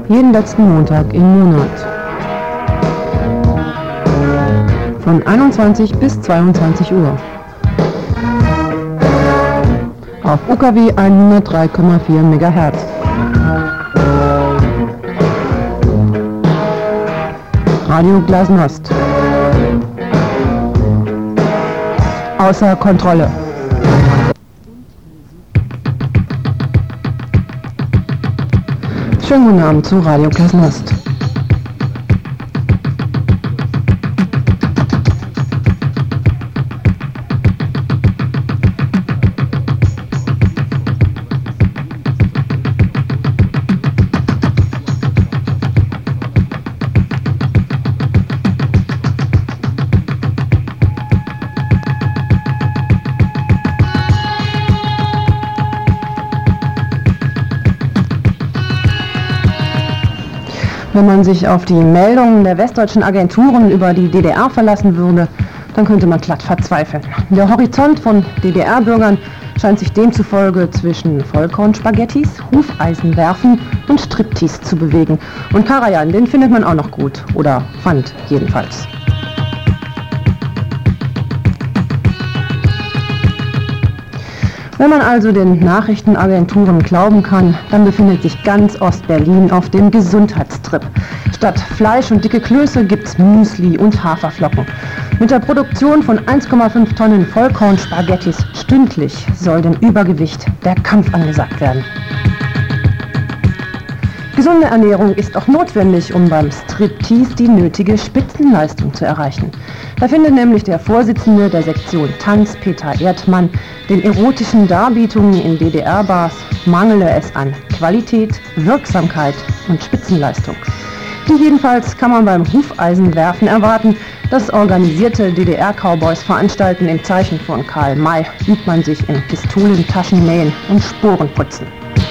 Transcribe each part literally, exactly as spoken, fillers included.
jeden letzten Montag im Monat. Von einundzwanzig bis zweiundzwanzig Uhr. Auf U K W hundertdrei Komma vier Megahertz. Radio Glasnost. Außer Kontrolle. Schönen guten Abend zu Radio Glasnost. Wenn man sich auf die Meldungen der westdeutschen Agenturen über die D D R verlassen würde, dann könnte man glatt verzweifeln. Der Horizont von D D R-Bürgern scheint sich demzufolge zwischen Vollkornspaghettis, Hufeisenwerfen und Striptease zu bewegen. Und Karajan, den findet man auch noch gut. Oder fand jedenfalls. Wenn man also den Nachrichtenagenturen glauben kann, dann befindet sich ganz Ostberlin auf dem Gesundheitstrip. Statt Fleisch und dicke Klöße gibt's Müsli und Haferflocken. Mit der Produktion von eins Komma fünf Tonnen Vollkornspaghettis stündlich soll dem Übergewicht der Kampf angesagt werden. Gesunde Ernährung ist auch notwendig, um beim Striptease die nötige Spitzenleistung zu erreichen. Da findet nämlich der Vorsitzende der Sektion Tanz, Peter Erdmann, den erotischen Darbietungen in D D R-Bars mangele es an Qualität, Wirksamkeit und Spitzenleistung. Und jedenfalls kann man beim Hufeisenwerfen erwarten, dass organisierte D D R-Cowboys veranstalten. Im Zeichen von Karl May übt man sich in Pistolentaschennähen und Sporenputzen.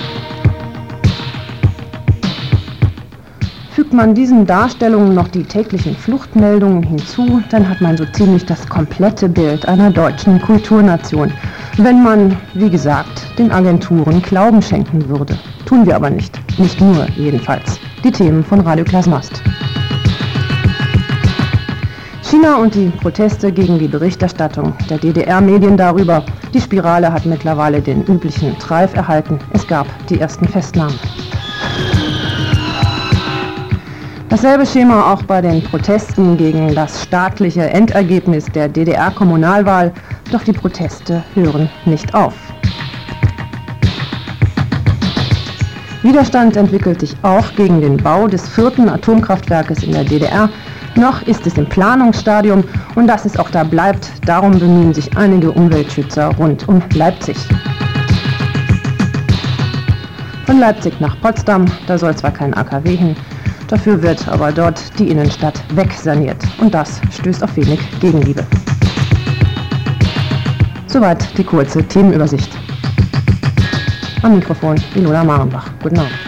Fügt man diesen Darstellungen noch die täglichen Fluchtmeldungen hinzu, dann hat man so ziemlich das komplette Bild einer deutschen Kulturnation. Wenn man, wie gesagt, den Agenturen Glauben schenken würde. Tun wir aber nicht. Nicht nur, jedenfalls. Die Themen von Radio Glasnost. China und die Proteste gegen die Berichterstattung der D D R-Medien darüber. Die Spirale hat mittlerweile den üblichen Treif erhalten. Es gab die ersten Festnahmen. Dasselbe Schema auch bei den Protesten gegen das staatliche Endergebnis der D D R-Kommunalwahl, doch die Proteste hören nicht auf. Widerstand entwickelt sich auch gegen den Bau des vierten Atomkraftwerkes in der D D R. Noch ist es im Planungsstadium und dass es auch da bleibt, darum bemühen sich einige Umweltschützer rund um Leipzig. Von Leipzig nach Potsdam, da soll zwar kein A K W hin, dafür wird aber dort die Innenstadt wegsaniert und das stößt auf wenig Gegenliebe. Soweit die kurze Themenübersicht. Am Mikrofon Ilona Marenbach. Guten Abend.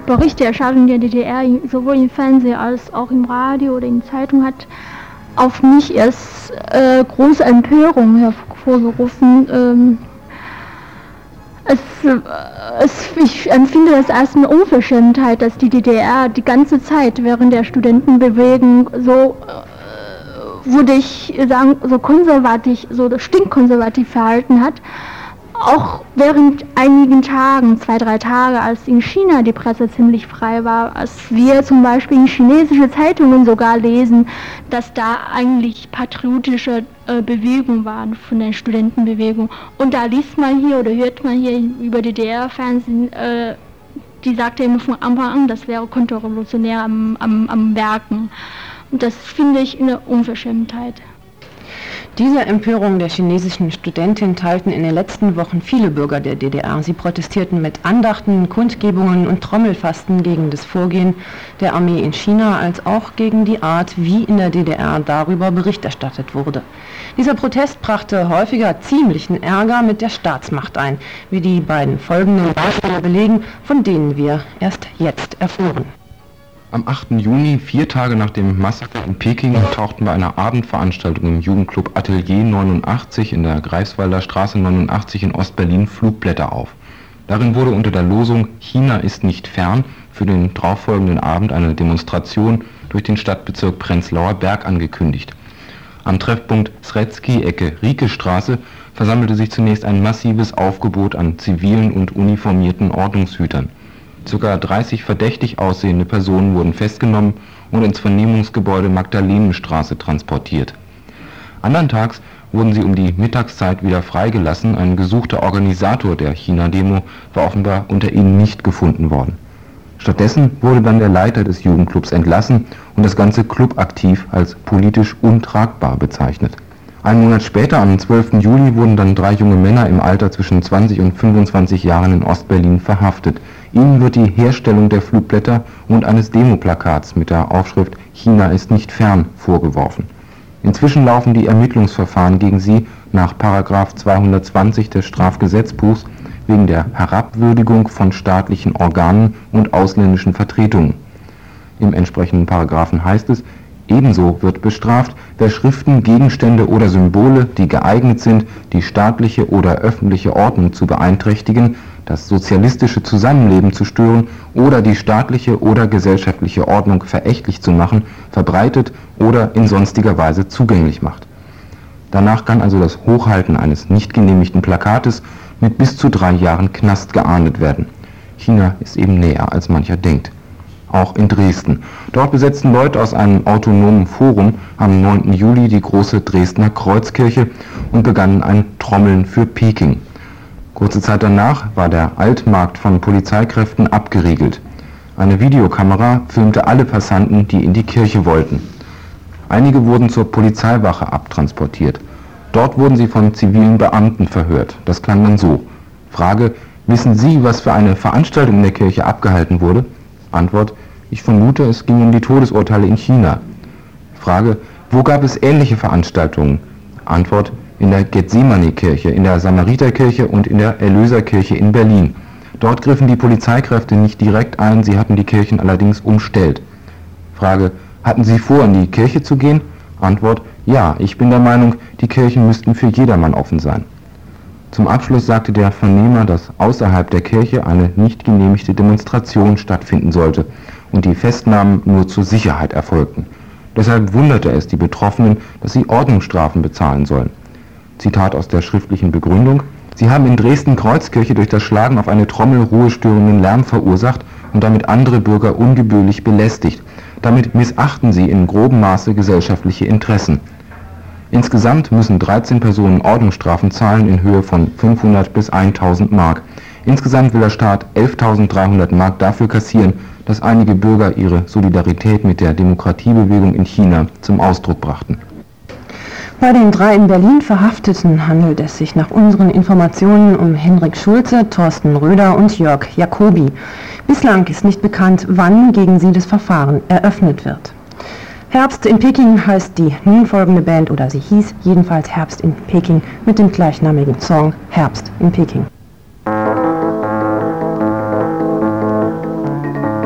Berichterstattung der D D R sowohl im Fernsehen als auch im Radio oder in Zeitung hat auf mich erst äh, große Empörung hervorgerufen. Ähm, es, äh, es, ich empfinde das als eine Unverschämtheit, dass die D D R die ganze Zeit während der Studentenbewegung so, äh, würde ich sagen, so konservativ, so stinkkonservativ verhalten hat. Auch während einigen Tagen, zwei, drei Tage, als in China die Presse ziemlich frei war, als wir zum Beispiel in chinesische Zeitungen sogar lesen, dass da eigentlich patriotische äh, Bewegungen waren von der Studentenbewegung. Und da liest man hier oder hört man hier über D D R-Fernsehen, äh, die sagte immer von Anfang an, das wäre konterrevolutionär am, am, am Werken. Und das finde ich eine Unverschämtheit. Diese Empörung der chinesischen Studentin teilten in den letzten Wochen viele Bürger der D D R. Sie protestierten mit Andachten, Kundgebungen und Trommelfasten gegen das Vorgehen der Armee in China, als auch gegen die Art, wie in der D D R darüber Bericht erstattet wurde. Dieser Protest brachte häufiger ziemlichen Ärger mit der Staatsmacht ein, wie die beiden folgenden Beispiele belegen, von denen wir erst jetzt erfuhren. Am achten Juni, vier Tage nach dem Massaker in Peking, tauchten bei einer Abendveranstaltung im Jugendclub Atelier neunundachtzig in der Greifswalder Straße neunundachtzig in Ostberlin Flugblätter auf. Darin wurde unter der Losung "China ist nicht fern" für den darauffolgenden Abend eine Demonstration durch den Stadtbezirk Prenzlauer Berg angekündigt. Am Treffpunkt Sretsky, Ecke Riekestraße, versammelte sich zunächst ein massives Aufgebot an zivilen und uniformierten Ordnungshütern. Circa dreißig verdächtig aussehende Personen wurden festgenommen und ins Vernehmungsgebäude Magdalenenstraße transportiert. Anderntags wurden sie um die Mittagszeit wieder freigelassen. Ein gesuchter Organisator der China-Demo war offenbar unter ihnen nicht gefunden worden. Stattdessen wurde dann der Leiter des Jugendclubs entlassen und das ganze Clubaktiv als politisch untragbar bezeichnet. Einen Monat später, am zwölften Juli, wurden dann drei junge Männer im Alter zwischen zwanzig und fünfundzwanzig Jahren in Ostberlin verhaftet. Ihnen wird die Herstellung der Flugblätter und eines Demoplakats mit der Aufschrift "China ist nicht fern" vorgeworfen. Inzwischen laufen die Ermittlungsverfahren gegen sie nach Paragraph zweihundertzwanzig des Strafgesetzbuchs wegen der Herabwürdigung von staatlichen Organen und ausländischen Vertretungen. Im entsprechenden Paragraphen heißt es: Ebenso wird bestraft, wer Schriften, Gegenstände oder Symbole, die geeignet sind, die staatliche oder öffentliche Ordnung zu beeinträchtigen, das sozialistische Zusammenleben zu stören oder die staatliche oder gesellschaftliche Ordnung verächtlich zu machen, verbreitet oder in sonstiger Weise zugänglich macht. Danach kann also das Hochhalten eines nicht genehmigten Plakates mit bis zu drei Jahren Knast geahndet werden. China ist eben näher, als mancher denkt. Auch in Dresden. Dort besetzten Leute aus einem autonomen Forum am neunten Juli die große Dresdner Kreuzkirche und begannen ein Trommeln für Peking. Kurze Zeit danach war der Altmarkt von Polizeikräften abgeriegelt. Eine Videokamera filmte alle Passanten, die in die Kirche wollten. Einige wurden zur Polizeiwache abtransportiert. Dort wurden sie von zivilen Beamten verhört. Das klang dann so: Frage: Wissen Sie, was für eine Veranstaltung in der Kirche abgehalten wurde? Antwort: Ich vermute, es ging um die Todesurteile in China. Frage: Wo gab es ähnliche Veranstaltungen? Antwort: In der Gethsemane-Kirche, in der Samariterkirche und in der Erlöserkirche in Berlin. Dort griffen die Polizeikräfte nicht direkt ein, sie hatten die Kirchen allerdings umstellt. Frage: Hatten Sie vor, in die Kirche zu gehen? Antwort: Ja, ich bin der Meinung, die Kirchen müssten für jedermann offen sein. Zum Abschluss sagte der Vernehmer, dass außerhalb der Kirche eine nicht genehmigte Demonstration stattfinden sollte und die Festnahmen nur zur Sicherheit erfolgten. Deshalb wunderte es die Betroffenen, dass sie Ordnungsstrafen bezahlen sollen. Zitat aus der schriftlichen Begründung: Sie haben in Dresden-Kreuzkirche durch das Schlagen auf eine Trommel ruhestörenden Lärm verursacht und damit andere Bürger ungebührlich belästigt. Damit missachten Sie in grobem Maße gesellschaftliche Interessen. Insgesamt müssen dreizehn Personen Ordnungsstrafen zahlen in Höhe von fünfhundert bis tausend Mark. Insgesamt will der Staat elftausenddreihundert Mark dafür kassieren, dass einige Bürger ihre Solidarität mit der Demokratiebewegung in China zum Ausdruck brachten. Bei den drei in Berlin Verhafteten handelt es sich nach unseren Informationen um Henrik Schulze, Thorsten Röder und Jörg Jacobi. Bislang ist nicht bekannt, wann gegen sie das Verfahren eröffnet wird. Herbst in Peking heißt die nun folgende Band, oder sie hieß jedenfalls Herbst in Peking, mit dem gleichnamigen Song Herbst in Peking.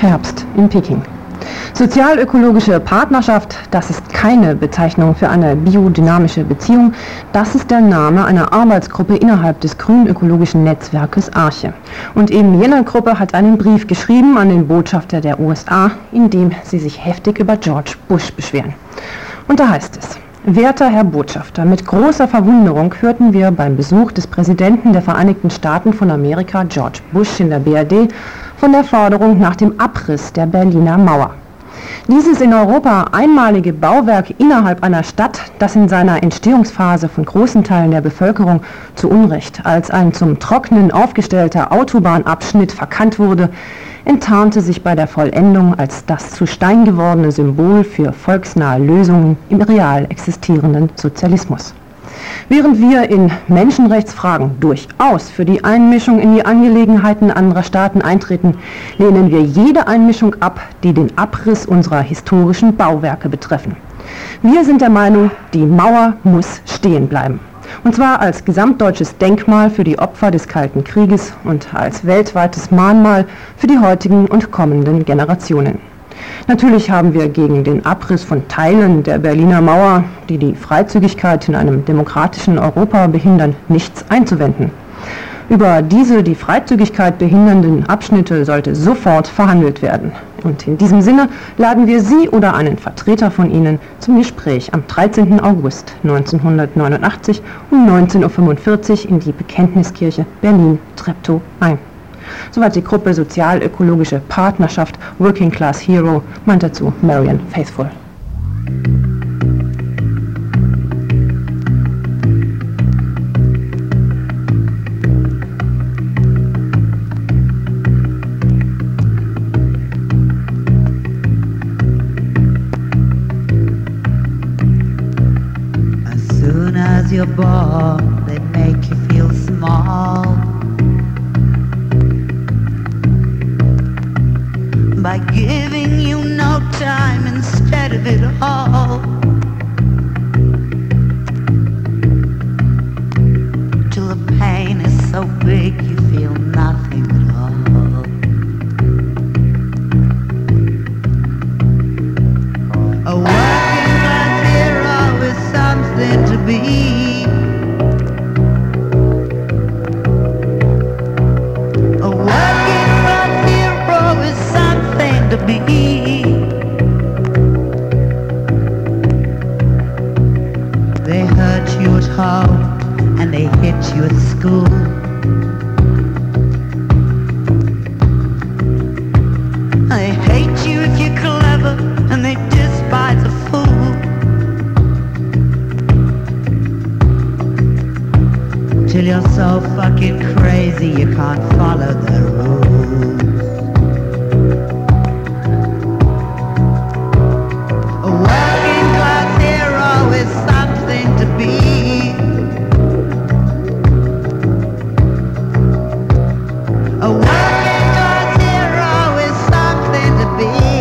Herbst in Peking. Sozialökologische Partnerschaft, das ist keine Bezeichnung für eine biodynamische Beziehung, das ist der Name einer Arbeitsgruppe innerhalb des grünökologischen Netzwerkes Arche. Und eben jene Gruppe hat einen Brief geschrieben an den Botschafter der U S A, in dem sie sich heftig über George Bush beschweren. Und da heißt es: Werter Herr Botschafter, mit großer Verwunderung hörten wir beim Besuch des Präsidenten der Vereinigten Staaten von Amerika, George Bush, in der B R D, von der Forderung nach dem Abriss der Berliner Mauer. Dieses in Europa einmalige Bauwerk innerhalb einer Stadt, das in seiner Entstehungsphase von großen Teilen der Bevölkerung zu Unrecht als ein zum Trocknen aufgestellter Autobahnabschnitt verkannt wurde, enttarnte sich bei der Vollendung als das zu Stein gewordene Symbol für volksnahe Lösungen im real existierenden Sozialismus. Während wir in Menschenrechtsfragen durchaus für die Einmischung in die Angelegenheiten anderer Staaten eintreten, lehnen wir jede Einmischung ab, die den Abriss unserer historischen Bauwerke betreffen. Wir sind der Meinung, die Mauer muss stehen bleiben. Und zwar als gesamtdeutsches Denkmal für die Opfer des Kalten Krieges und als weltweites Mahnmal für die heutigen und kommenden Generationen. Natürlich haben wir gegen den Abriss von Teilen der Berliner Mauer, die die Freizügigkeit in einem demokratischen Europa behindern, nichts einzuwenden. Über diese die Freizügigkeit behindernden Abschnitte sollte sofort verhandelt werden. Und in diesem Sinne laden wir Sie oder einen Vertreter von Ihnen zum Gespräch am dreizehnten August neunzehnhundertneunundachtzig um neunzehn Uhr fünfundvierzig in die Bekenntniskirche Berlin-Treptow ein. Soweit die Gruppe Sozialökologische Partnerschaft Working Class Hero, meint dazu Marian Faithfull. As soon as you're born, they make you feel small. By giving you no time instead of it all. Till the pain is so big you feel nothing at all. A working class hero is something to be. A working class hero is something to be. They hurt you at home and they hit you at school. They hate you if you're clever and they despise a fool. Till you're so fucking crazy you can't follow the rules. A working class hero is something to be. A working class hero is something to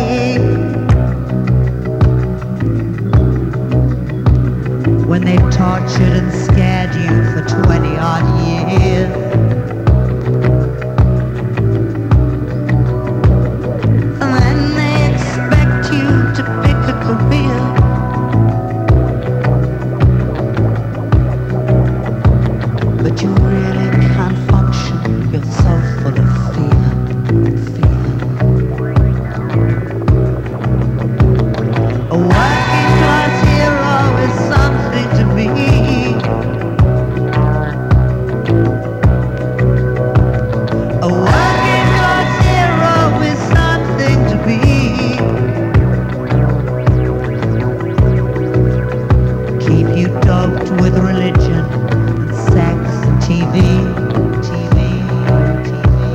be. When they've tortured and scared you for twenty odd years. And then they expect you to pick a career. But you really can't function, you're so full of fear, fear. A working class hero is something to be. A working class hero is something to be. Keep you doped with religion and sex and T V, T V, T V.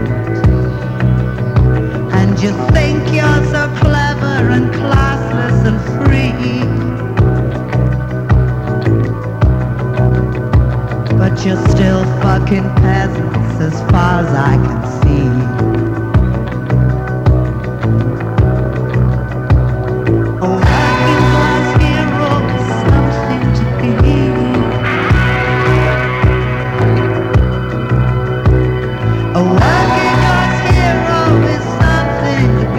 And you think you're so clever and classless and free. But you're still fucking peasants as far as I can see. A working class hero is something to be. A working class hero is something to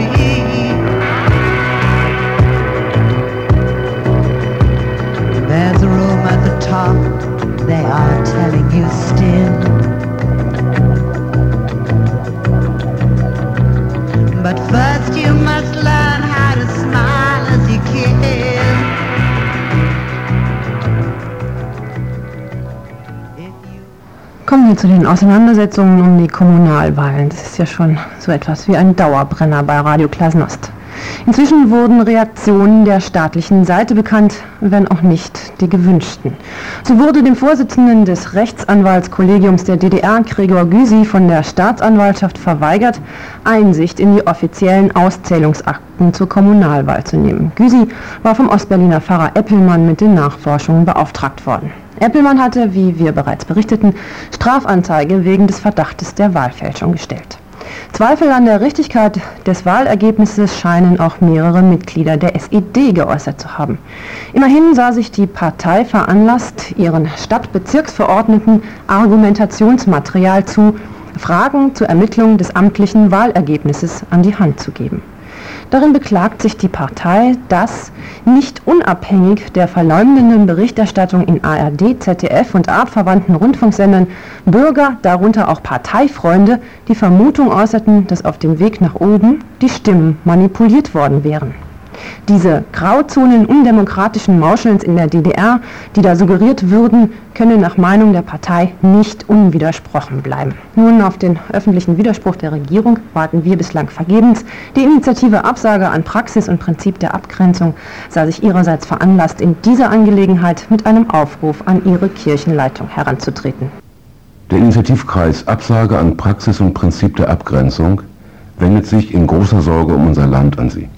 Kommen wir zu den Auseinandersetzungen um die Kommunalwahlen. Das ist ja schon so etwas wie ein Dauerbrenner bei Radio Glasnost. Inzwischen wurden Reaktionen der staatlichen Seite bekannt, wenn auch nicht die gewünschten. So wurde dem Vorsitzenden des Rechtsanwaltskollegiums der D D R, Gregor Gysi, von der Staatsanwaltschaft verweigert, Einsicht in die offiziellen Auszählungsakten zur Kommunalwahl zu nehmen. Gysi war vom Ostberliner Pfarrer Eppelmann mit den Nachforschungen beauftragt worden. Eppelmann hatte, wie wir bereits berichteten, Strafanzeige wegen des Verdachtes der Wahlfälschung gestellt. Zweifel an der Richtigkeit des Wahlergebnisses scheinen auch mehrere Mitglieder der S E D geäußert zu haben. Immerhin sah sich die Partei veranlasst, ihren Stadtbezirksverordneten Argumentationsmaterial zu Fragen zur Ermittlung des amtlichen Wahlergebnisses an die Hand zu geben. Darin beklagt sich die Partei, dass nicht unabhängig der verleumdenden Berichterstattung in A R D, Z D F und artverwandten Rundfunksendern Bürger, darunter auch Parteifreunde, die Vermutung äußerten, dass auf dem Weg nach oben die Stimmen manipuliert worden wären. Diese Grauzonen undemokratischen Mauschelns in der D D R, die da suggeriert würden, können nach Meinung der Partei nicht unwidersprochen bleiben. Nun, auf den öffentlichen Widerspruch der Regierung warten wir bislang vergebens. Die Initiative Absage an Praxis und Prinzip der Abgrenzung sah sich ihrerseits veranlasst, in dieser Angelegenheit mit einem Aufruf an ihre Kirchenleitung heranzutreten. Der Initiativkreis Absage an Praxis und Prinzip der Abgrenzung wendet sich in großer Sorge um unser Land an Sie.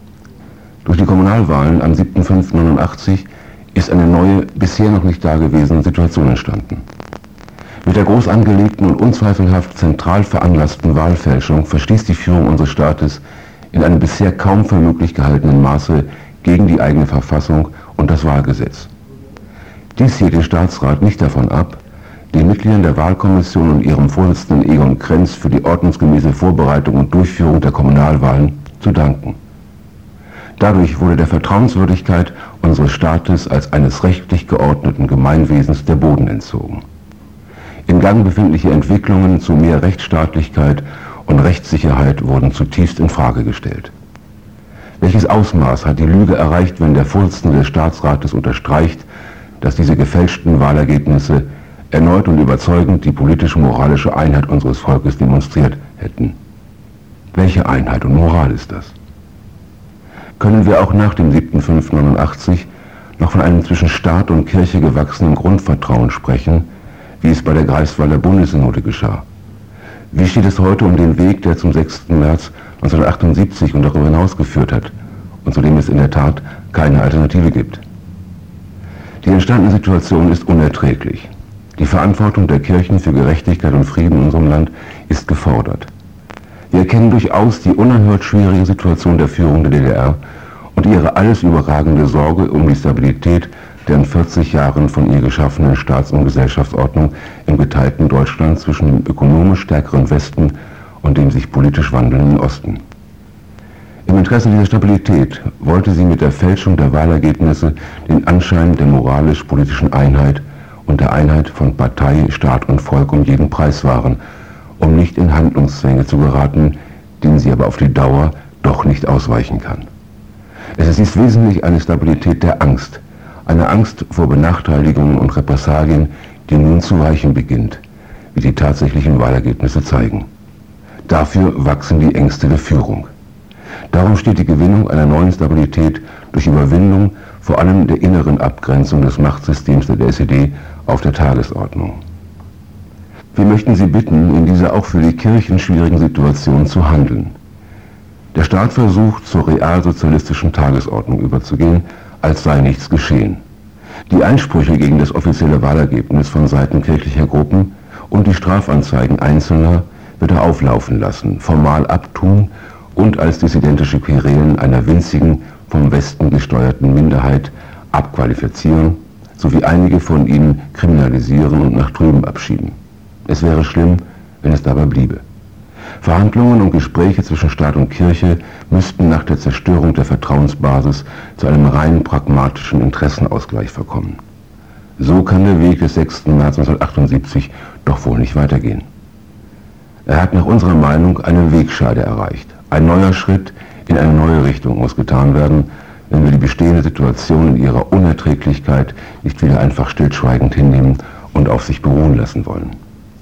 Durch die Kommunalwahlen am siebten fünften neunundachtzig ist eine neue, bisher noch nicht dagewesene Situation entstanden. Mit der groß angelegten und unzweifelhaft zentral veranlassten Wahlfälschung verstieß die Führung unseres Staates in einem bisher kaum für möglich gehaltenen Maße gegen die eigene Verfassung und das Wahlgesetz. Dies hielt den Staatsrat nicht davon ab, den Mitgliedern der Wahlkommission und ihrem Vorsitzenden Egon Krenz für die ordnungsgemäße Vorbereitung und Durchführung der Kommunalwahlen zu danken. Dadurch wurde der Vertrauenswürdigkeit unseres Staates als eines rechtlich geordneten Gemeinwesens der Boden entzogen. Im Gang befindliche Entwicklungen zu mehr Rechtsstaatlichkeit und Rechtssicherheit wurden zutiefst in Frage gestellt. Welches Ausmaß hat die Lüge erreicht, wenn der Vorsitzende des Staatsrates unterstreicht, dass diese gefälschten Wahlergebnisse erneut und überzeugend die politisch-moralische Einheit unseres Volkes demonstriert hätten? Welche Einheit und Moral ist das? Können wir auch nach dem siebten fünften neunundachtzig noch von einem zwischen Staat und Kirche gewachsenen Grundvertrauen sprechen, wie es bei der Greifswalder Bundessynode geschah? Wie steht es heute um den Weg, der zum sechsten März neunzehnhundertachtundsiebzig und darüber hinaus geführt hat und zu dem es in der Tat keine Alternative gibt? Die entstandene Situation ist unerträglich. Die Verantwortung der Kirchen für Gerechtigkeit und Frieden in unserem Land ist gefordert. Wir erkennen durchaus die unerhört schwierige Situation der Führung der D D R und ihre alles überragende Sorge um die Stabilität der in vierzig Jahren von ihr geschaffenen Staats- und Gesellschaftsordnung im geteilten Deutschland zwischen dem ökonomisch stärkeren Westen und dem sich politisch wandelnden Osten. Im Interesse dieser Stabilität wollte sie mit der Fälschung der Wahlergebnisse den Anschein der moralisch-politischen Einheit und der Einheit von Partei, Staat und Volk um jeden Preis wahren, um nicht in Handlungszwänge zu geraten, denen sie aber auf die Dauer doch nicht ausweichen kann. Es ist dies wesentlich eine Stabilität der Angst, eine Angst vor Benachteiligungen und Repressalien, die nun zu weichen beginnt, wie die tatsächlichen Wahlergebnisse zeigen. Dafür wachsen die Ängste der Führung. Darum steht die Gewinnung einer neuen Stabilität durch Überwindung vor allem der inneren Abgrenzung des Machtsystems der S E D auf der Tagesordnung. Wir möchten Sie bitten, in dieser auch für die Kirchen schwierigen Situation zu handeln. Der Staat versucht, zur realsozialistischen Tagesordnung überzugehen, als sei nichts geschehen. Die Einsprüche gegen das offizielle Wahlergebnis von Seiten kirchlicher Gruppen und die Strafanzeigen Einzelner wird er auflaufen lassen, formal abtun und als dissidentische Querelen einer winzigen, vom Westen gesteuerten Minderheit abqualifizieren, sowie einige von ihnen kriminalisieren und nach drüben abschieben. Es wäre schlimm, wenn es dabei bliebe. Verhandlungen und Gespräche zwischen Staat und Kirche müssten nach der Zerstörung der Vertrauensbasis zu einem rein pragmatischen Interessenausgleich verkommen. So kann der Weg des sechsten März neunzehnhundertachtundsiebzig doch wohl nicht weitergehen. Er hat nach unserer Meinung eine Wegscheide erreicht. Ein neuer Schritt in eine neue Richtung muss getan werden, wenn wir die bestehende Situation in ihrer Unerträglichkeit nicht wieder einfach stillschweigend hinnehmen und auf sich beruhen lassen wollen.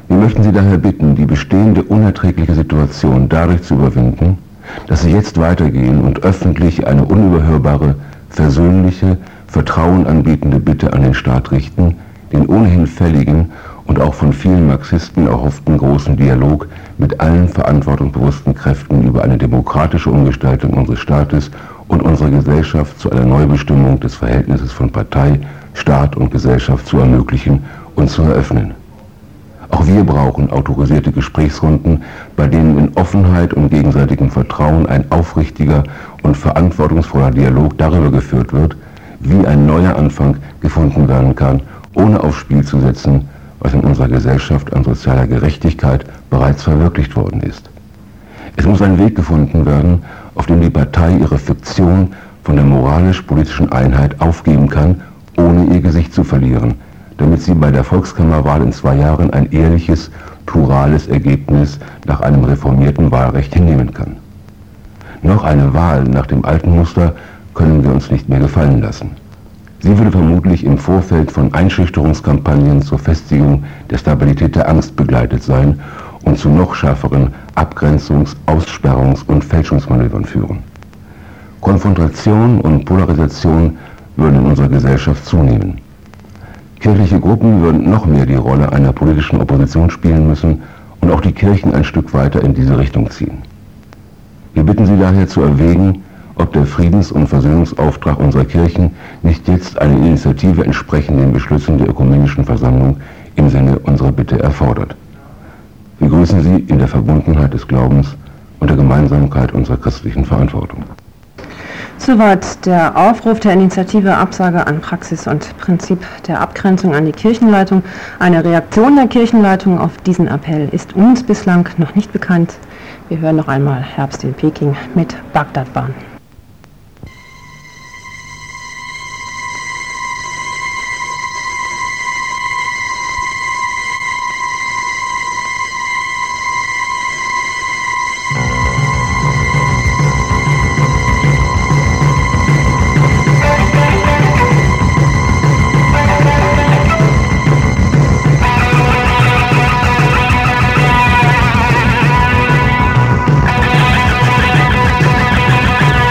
Wir möchten Sie daher bitten, die bestehende unerträgliche Situation dadurch zu überwinden, dass Sie jetzt weitergehen und öffentlich eine unüberhörbare, versöhnliche, Vertrauen anbietende Bitte an den Staat richten, den ohnehin fälligen und auch von vielen Marxisten erhofften großen Dialog mit allen verantwortungsbewussten Kräften über eine demokratische Umgestaltung unseres Staates und unserer Gesellschaft zu einer Neubestimmung des Verhältnisses von Partei, Staat und Gesellschaft zu ermöglichen und zu eröffnen. Auch wir brauchen autorisierte Gesprächsrunden, bei denen in Offenheit und gegenseitigem Vertrauen ein aufrichtiger und verantwortungsvoller Dialog darüber geführt wird, wie ein neuer Anfang gefunden werden kann, ohne aufs Spiel zu setzen, was in unserer Gesellschaft an sozialer Gerechtigkeit bereits verwirklicht worden ist. Es muss ein Weg gefunden werden, auf dem die Partei ihre Fiktion von der moralisch-politischen Einheit aufgeben kann, ohne ihr Gesicht zu verlieren, damit sie bei der Volkskammerwahl in zwei Jahren ein ehrliches, plurales Ergebnis nach einem reformierten Wahlrecht hinnehmen kann. Noch eine Wahl nach dem alten Muster können wir uns nicht mehr gefallen lassen. Sie würde vermutlich im Vorfeld von Einschüchterungskampagnen zur Festigung der Stabilität der Angst begleitet sein und zu noch schärferen Abgrenzungs-, Aussperrungs- und Fälschungsmanövern führen. Konfrontation und Polarisation würden in unserer Gesellschaft zunehmen. Kirchliche Gruppen würden noch mehr die Rolle einer politischen Opposition spielen müssen und auch die Kirchen ein Stück weiter in diese Richtung ziehen. Wir bitten Sie daher zu erwägen, ob der Friedens- und Versöhnungsauftrag unserer Kirchen nicht jetzt eine Initiative entsprechend den Beschlüssen der Ökumenischen Versammlung im Sinne unserer Bitte erfordert. Wir grüßen Sie in der Verbundenheit des Glaubens und der Gemeinsamkeit unserer christlichen Verantwortung. Soweit der Aufruf der Initiative Absage an Praxis und Prinzip der Abgrenzung an die Kirchenleitung. Eine Reaktion der Kirchenleitung auf diesen Appell ist uns bislang noch nicht bekannt. Wir hören noch einmal Herbst in Peking mit Bagdadbahn. Thank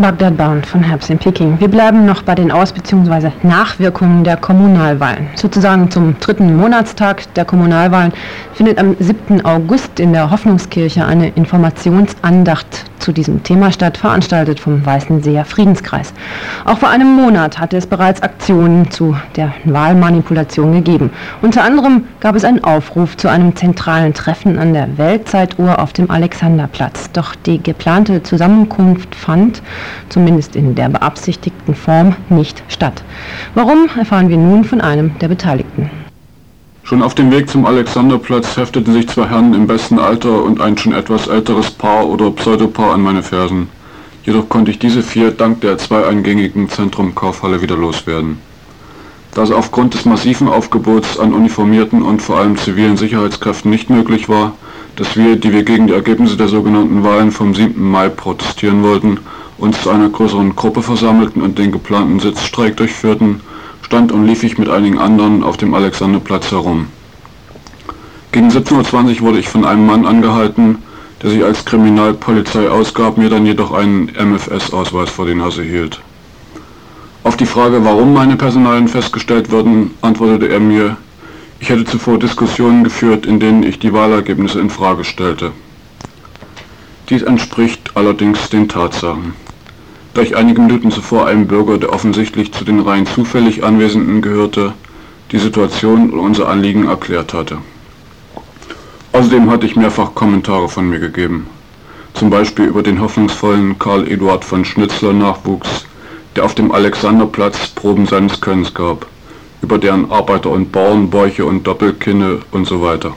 Bagdad Bound von Herbst in Peking. Wir bleiben noch bei den Aus- bzw. Nachwirkungen der Kommunalwahlen. Sozusagen zum dritten Monatstag der Kommunalwahlen findet am siebten August in der Hoffnungskirche eine Informationsandacht zu diesem Thema statt, veranstaltet vom Weißenseer Friedenskreis. Auch vor einem Monat hatte es bereits Aktionen zu der Wahlmanipulation gegeben. Unter anderem gab es einen Aufruf zu einem zentralen Treffen an der Weltzeituhr auf dem Alexanderplatz. Doch die geplante Zusammenkunft fand, zumindest in der beabsichtigten Form, nicht statt. Warum, erfahren wir nun von einem der Beteiligten. Schon auf dem Weg zum Alexanderplatz hefteten sich zwei Herren im besten Alter und ein schon etwas älteres Paar oder Pseudopaar an meine Fersen. Jedoch konnte ich diese vier dank der zweieingängigen Zentrum-Kaufhalle wieder loswerden. Da es aufgrund des massiven Aufgebots an uniformierten und vor allem zivilen Sicherheitskräften nicht möglich war, dass wir, die wir gegen die Ergebnisse der sogenannten Wahlen vom siebten Mai protestieren wollten, uns zu einer größeren Gruppe versammelten und den geplanten Sitzstreik durchführten, stand und lief ich mit einigen anderen auf dem Alexanderplatz herum. Gegen siebzehn Uhr zwanzig wurde ich von einem Mann angehalten, der sich als Kriminalpolizei ausgab, mir dann jedoch einen M F S-Ausweis vor die Nase hielt. Auf die Frage, warum meine Personalien festgestellt würden, antwortete er mir, ich hätte zuvor Diskussionen geführt, in denen ich die Wahlergebnisse in Frage stellte. Dies entspricht allerdings den Tatsachen. Da ich einige Minuten zuvor einem Bürger, der offensichtlich zu den rein zufällig Anwesenden gehörte, die Situation und unser Anliegen erklärt hatte. Außerdem hatte ich mehrfach Kommentare von mir gegeben, zum Beispiel über den hoffnungsvollen Karl Eduard von Schnitzler Nachwuchs, der auf dem Alexanderplatz Proben seines Könnens gab, über deren Arbeiter- und Bauernbäuche und Doppelkinne und so weiter.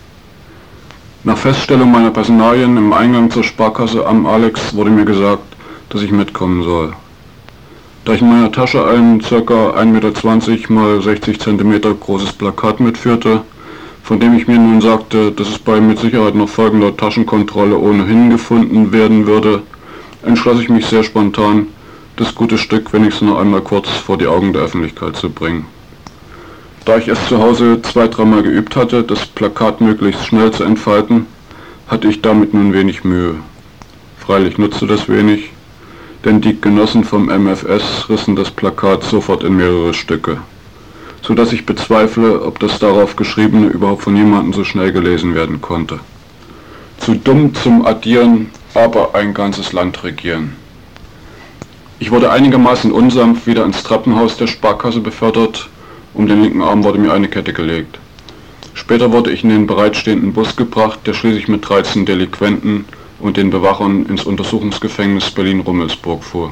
Nach Feststellung meiner Personalien im Eingang zur Sparkasse am Alex wurde mir gesagt, dass ich mitkommen soll. Da ich in meiner Tasche ein ca. ein Meter zwanzig mal sechzig Zentimeter großes Plakat mitführte, von dem ich mir nun sagte, dass es bei mit Sicherheit noch folgender Taschenkontrolle ohnehin gefunden werden würde, entschloss ich mich sehr spontan, das gute Stück wenigstens noch einmal kurz vor die Augen der Öffentlichkeit zu bringen. Da ich es zu Hause zwei, dreimal geübt hatte, das Plakat möglichst schnell zu entfalten, hatte ich damit nun wenig Mühe. Freilich nutzte das wenig, denn die Genossen vom M F S rissen das Plakat sofort in mehrere Stücke, so dass ich bezweifle, ob das darauf Geschriebene überhaupt von jemandem so schnell gelesen werden konnte. Zu dumm zum Addieren, aber ein ganzes Land regieren. Ich wurde einigermaßen unsanft wieder ins Treppenhaus der Sparkasse befördert, um den linken Arm wurde mir eine Kette gelegt. Später wurde ich in den bereitstehenden Bus gebracht, der schließlich mit dreizehn Delinquenten und den Bewachern ins Untersuchungsgefängnis Berlin-Rummelsburg fuhr.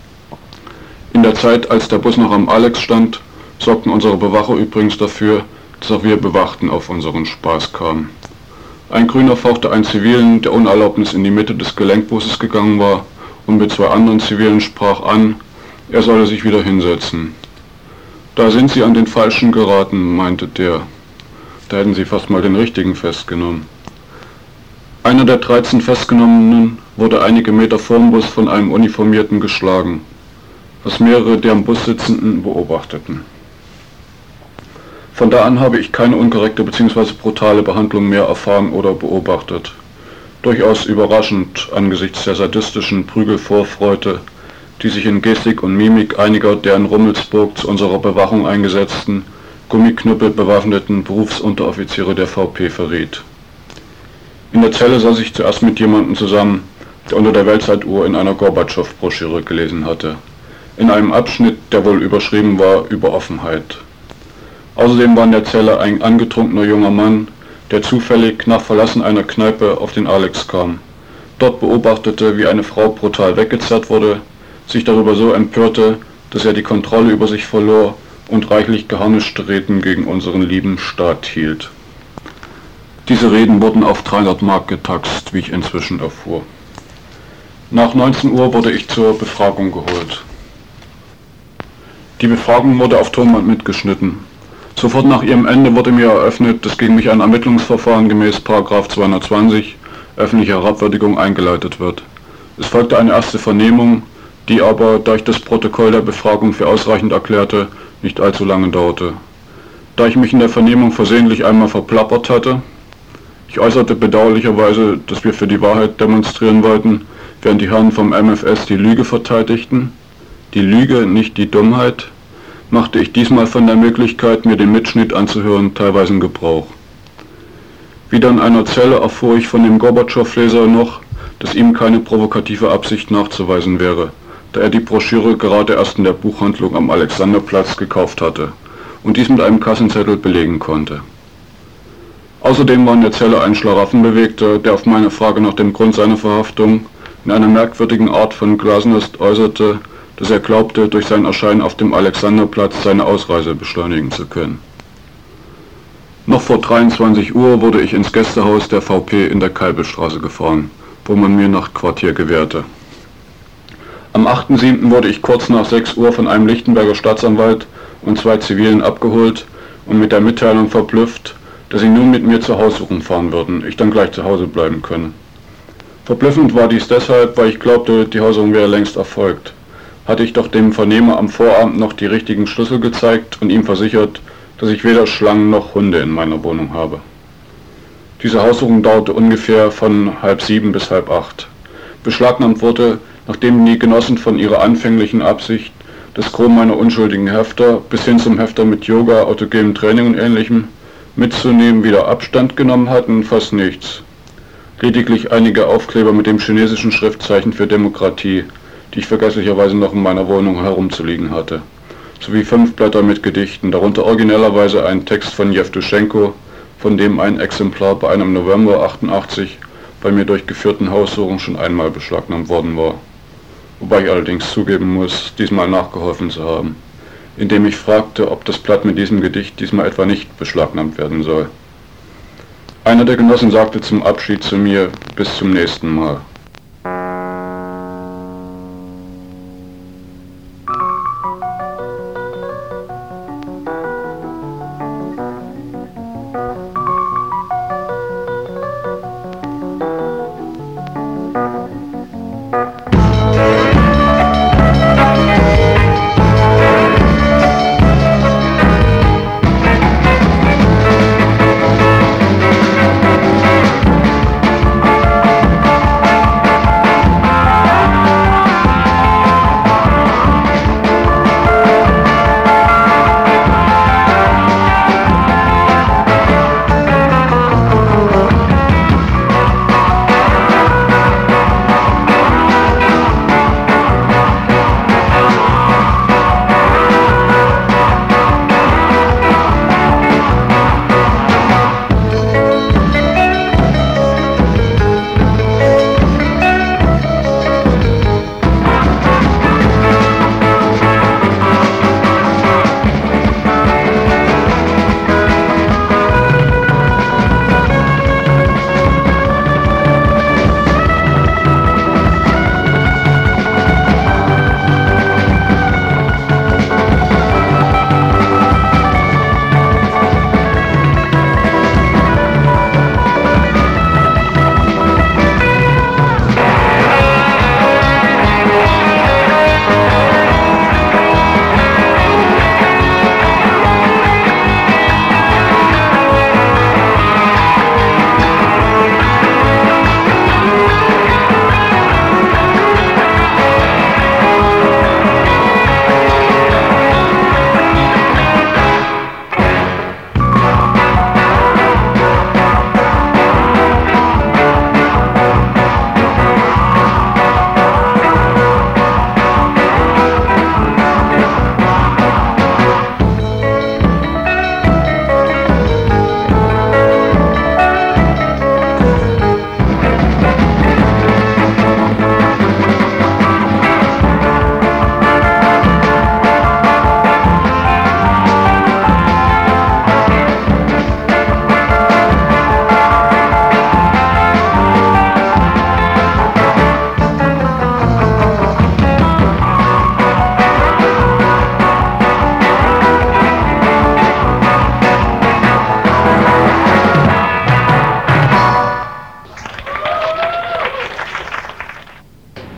In der Zeit, als der Bus noch am Alex stand, sorgten unsere Bewacher übrigens dafür, dass auch wir Bewachten auf unseren Spaß kamen. Ein Grüner fauchte einen Zivilen, der ohne Erlaubnis in die Mitte des Gelenkbusses gegangen war, und mit zwei anderen Zivilen sprach an, er solle sich wieder hinsetzen. Da sind Sie an den Falschen geraten, meinte der. Da hätten Sie fast mal den Richtigen festgenommen. Einer der dreizehn Festgenommenen wurde einige Meter vorm Bus von einem Uniformierten geschlagen, was mehrere der am Bus Sitzenden beobachteten. Von da an habe ich keine unkorrekte bzw. brutale Behandlung mehr erfahren oder beobachtet. Durchaus überraschend angesichts der sadistischen Prügelvorfreude, die sich in Gestik und Mimik einiger der in Rummelsburg zu unserer Bewachung eingesetzten, Gummiknüppel bewaffneten Berufsunteroffiziere der V P verriet. In der Zelle saß ich zuerst mit jemandem zusammen, der unter der Weltzeituhr in einer Gorbatschow-Broschüre gelesen hatte, in einem Abschnitt, der wohl überschrieben war, über Offenheit. Außerdem war in der Zelle ein angetrunkener junger Mann, der zufällig nach Verlassen einer Kneipe auf den Alex kam, dort beobachtete, wie eine Frau brutal weggezerrt wurde, sich darüber so empörte, dass er die Kontrolle über sich verlor und reichlich geharnischte Reden gegen unseren lieben Staat hielt. Diese Reden wurden auf dreihundert Mark getaxt, wie ich inzwischen erfuhr. Nach neunzehn Uhr wurde ich zur Befragung geholt. Die Befragung wurde auf Tonband mitgeschnitten. Sofort nach ihrem Ende wurde mir eröffnet, dass gegen mich ein Ermittlungsverfahren gemäß Paragraph zweihundertzwanzig öffentliche Herabwürdigung eingeleitet wird. Es folgte eine erste Vernehmung, die aber, da ich das Protokoll der Befragung für ausreichend erklärte, nicht allzu lange dauerte. Da ich mich in der Vernehmung versehentlich einmal verplappert hatte, ich äußerte bedauerlicherweise, dass wir für die Wahrheit demonstrieren wollten, während die Herren vom M F S die Lüge verteidigten, die Lüge, nicht die Dummheit, machte ich diesmal von der Möglichkeit, mir den Mitschnitt anzuhören, teilweise Gebrauch. Wieder in einer Zelle erfuhr ich von dem Gorbatschow-Leser noch, dass ihm keine provokative Absicht nachzuweisen wäre, da er die Broschüre gerade erst in der Buchhandlung am Alexanderplatz gekauft hatte und dies mit einem Kassenzettel belegen konnte. Außerdem war in der Zelle ein Schlaraffenbewegter, der auf meine Frage nach dem Grund seiner Verhaftung in einer merkwürdigen Art von Glasnost äußerte, dass er glaubte, durch sein Erscheinen auf dem Alexanderplatz seine Ausreise beschleunigen zu können. Noch vor dreiundzwanzig Uhr wurde ich ins Gästehaus der V P in der Kalbestraße gefahren, wo man mir Nachtquartier gewährte. Am achten siebten wurde ich kurz nach sechs Uhr von einem Lichtenberger Staatsanwalt und zwei Zivilen abgeholt und mit der Mitteilung verblüfft, dass sie nun mit mir zur Haussuchung fahren würden, ich dann gleich zu Hause bleiben könne. Verblüffend war dies deshalb, weil ich glaubte, die Haussuchung wäre längst erfolgt. Hatte ich doch dem Vernehmer am Vorabend noch die richtigen Schlüssel gezeigt und ihm versichert, dass ich weder Schlangen noch Hunde in meiner Wohnung habe. Diese Haussuchung dauerte ungefähr von halb sieben bis halb acht. Beschlagnahmt wurde, nachdem die Genossen von ihrer anfänglichen Absicht, das Gros meiner unschuldigen Hefter bis hin zum Hefter mit Yoga, autogenem Training und Ähnlichem mitzunehmen, wieder Abstand genommen hatten, fast nichts. Lediglich einige Aufkleber mit dem chinesischen Schriftzeichen für Demokratie, die ich vergesslicherweise noch in meiner Wohnung herumzuliegen hatte, sowie fünf Blätter mit Gedichten, darunter originellerweise ein Text von Jewtuschenko, von dem ein Exemplar bei einem November achtundachtzig bei mir durchgeführten Haussuchung schon einmal beschlagnahmt worden war. Wobei ich allerdings zugeben muss, diesmal nachgeholfen zu haben, indem ich fragte, ob das Blatt mit diesem Gedicht diesmal etwa nicht beschlagnahmt werden soll. Einer der Genossen sagte zum Abschied zu mir, bis zum nächsten Mal.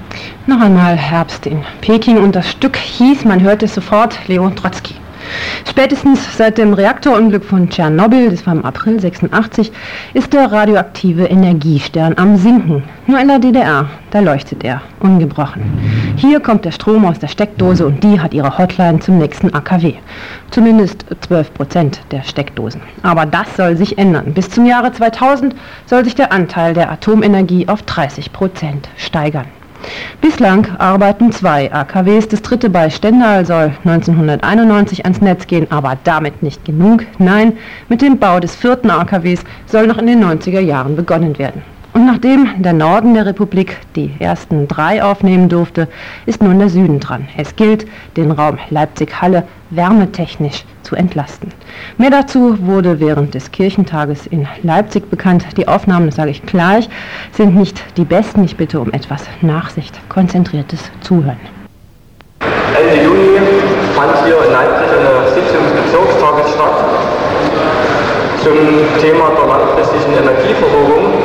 Noch einmal Herbst in Peking und das Stück hieß, man hörte es sofort, Leon Trotzki. Spätestens seit dem Reaktorunglück von Tschernobyl, das war im April sechsundachtzig, ist der radioaktive Energiestern am Sinken. Nur in der D D R, da leuchtet er, ungebrochen. Hier kommt der Strom aus der Steckdose und die hat ihre Hotline zum nächsten A K W. Zumindest zwölf Prozent der Steckdosen. Aber das soll sich ändern. Bis zum Jahre zweitausend soll sich der Anteil der Atomenergie auf dreißig Prozent steigern. Bislang arbeiten zwei A K Ws, das dritte bei Stendal soll neunzehnhunderteinundneunzig ans Netz gehen, aber damit nicht genug. Nein, mit dem Bau des vierten A K Ws soll noch in den neunziger Jahren begonnen werden. Und nachdem der Norden der Republik die ersten drei aufnehmen durfte, ist nun der Süden dran. Es gilt, den Raum Leipzig-Halle wärmetechnisch zu entlasten. Mehr dazu wurde während des Kirchentages in Leipzig bekannt. Die Aufnahmen, das sage ich gleich, sind nicht die besten. Ich bitte um etwas Nachsicht, konzentriertes Zuhören. Ende Juni fand hier in Leipzig eine Sitzung des Bezirkstages statt zum Thema der langfristigen Energieversorgung,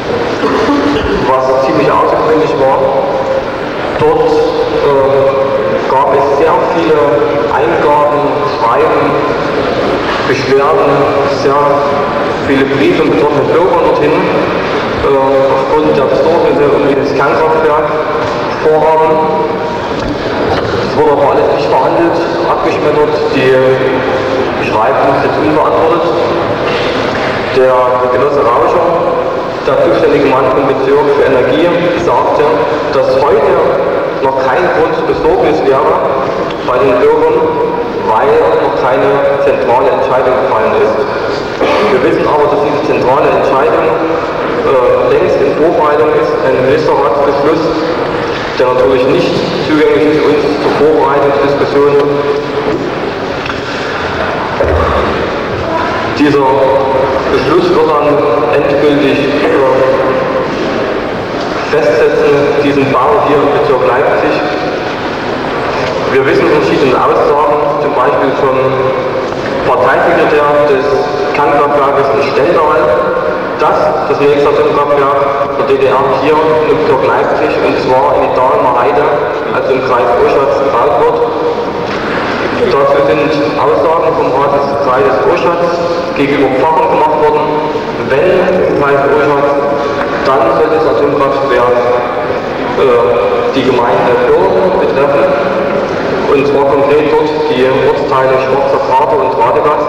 was ziemlich außergewöhnlich war. Dort äh, gab es sehr viele Eingaben, Schreiben, Beschwerden, sehr viele Briefe und betroffene Bürger dorthin, äh, aufgrund der Besorgnisse um dieses Kernkraftwerk vorhaben. Es wurde aber alles nicht verhandelt, abgeschmettert, die Schreiben sind jetzt unbeantwortet. Der Genosse Rauscher, der zuständige Mann vom Bezirk für Energie, sagte, dass heute noch kein Grund zur Besorgnis wäre bei den Bürgern, weil noch keine zentrale Entscheidung gefallen ist. Wir wissen aber, dass diese zentrale Entscheidung äh, längst in Vorbereitung ist, ein Ministerratsbeschluss, der natürlich nicht zugänglich ist für uns zur Vorbereitungsdiskussion. Dieser Beschluss wird dann endgültig äh, festsetzen, diesen Bau hier im Bezirk Leipzig. Wir wissen von verschiedenen Aussagen, zum Beispiel vom Parteisekretär des Kernkraftwerkes in Stendal, dass das nächste Atomkraftwerk der D D R hier im Bezirk Leipzig, und zwar in die Dahlemer Heide, also im Kreis Oschatz, gebaut wird. Dazu sind Aussagen vom Rat des Kreises Oschatz gegenüber Pfarrern gemacht worden. Wenn im Kreis Oschatz, dann soll das Atomkraftwerk äh, die Gemeinde Bürgen betreffen, und zwar konkret dort die Ortsteile Schwarzer Vater und Radegast.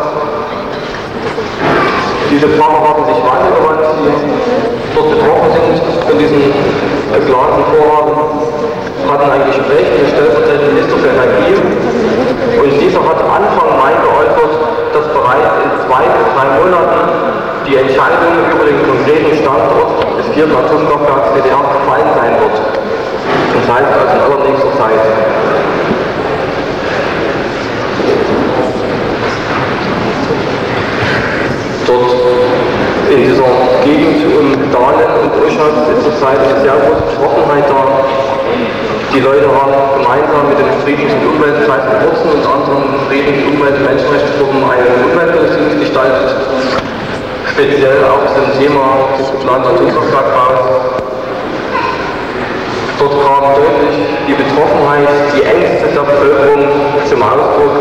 Diese Pfarrer haben sich weitergewandt, die dort betroffen sind von diesem geplanten Vorhaben, hatten ein Gespräch mit dem stellvertretenden Minister für Energie, und dieser hat Anfang Mai geäußert, dass bereits in zwei bis drei Monaten die Entscheidung über den konkreten Standort des vierten Atomkraftwerks D D R gefallen sein wird. Das heißt also in allernächster Zeit. Dort in dieser Gegend um Dahlen und Oschatz ist zurzeit eine sehr große Betroffenheit da. Die Leute haben gemeinsam mit den Friedens- und Umweltzeiten Wurzen und anderen Friedens- und Umwelt- und Menschenrechtsgruppen eine Umweltkommission gestaltet, speziell auch zum Thema des geplanten Atomkraftwerkbaus. Dort kam deutlich die Betroffenheit, die Ängste der Bevölkerung zum Ausdruck.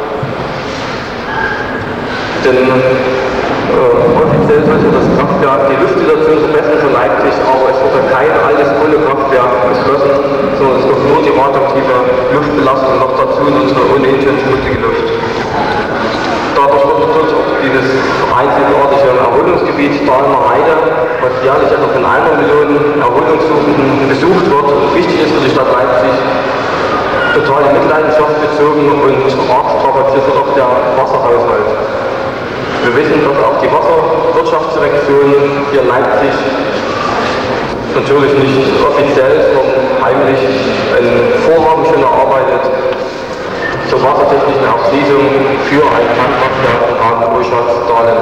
Denn äh, offiziell sollte das Kraftwerk die Luftsituation verbessern für Leipzig, aber es wurde kein altes Kohlekraftwerk geschlossen, sondern es wird nur die radioaktive Luftbelastung noch dazu in unsere ohnehin schon schmutzige Luft. Dadurch wird natürlich auch dieses einzigartige Erholungsgebiet Dahlemer Heide, was jährlich etwa von einer Million Erholungssuchenden besucht wird und wichtig ist für die Stadt Leipzig, total in Mitleidenschaft bezogen und arg strapaziert wird auch der Wasserhaushalt. Wir wissen, dass auch die Wasserwirtschaftsdirektion hier in Leipzig natürlich nicht offiziell, sondern heimlich ein Vorhaben schon erarbeitet zur wassertechnischen Erschließung für ein Kernkraftwerk in Hagen, Oschatz, Dahlen.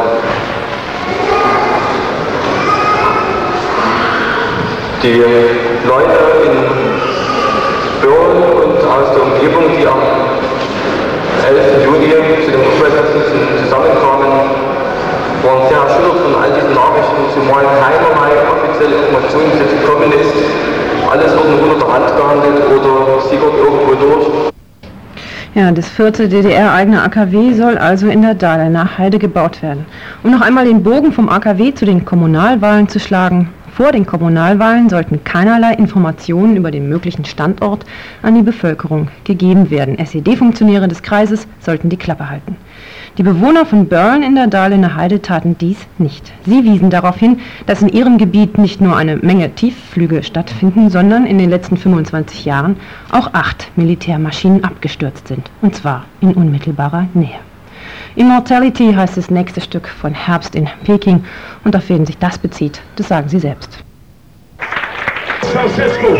Die Leute in Börn und aus der Umgebung, die am elften Juni zu den Umweltschützen zusammenkamen, waren sehr erschüttert von all diesen Nachrichten, zumal keinerlei offizielle Informationen jetzt gekommen ist. Alles wird nur unter der Hand gehandelt oder sickert irgendwo durch. Ja, das vierte D D R-eigene A K W soll also in der Dahlemer Heide gebaut werden. Um noch einmal den Bogen vom A K W zu den Kommunalwahlen zu schlagen: Vor den Kommunalwahlen sollten keinerlei Informationen über den möglichen Standort an die Bevölkerung gegeben werden. S E D-Funktionäre des Kreises sollten die Klappe halten. Die Bewohner von Börlen in der Dahlemer Heide taten dies nicht. Sie wiesen darauf hin, dass in ihrem Gebiet nicht nur eine Menge Tiefflüge stattfinden, sondern in den letzten fünfundzwanzig Jahren auch acht Militärmaschinen abgestürzt sind, und zwar in unmittelbarer Nähe. Immortality heißt das nächste Stück von Herbst in Peking, und auf wen sich das bezieht, das sagen sie selbst. Ceausescu.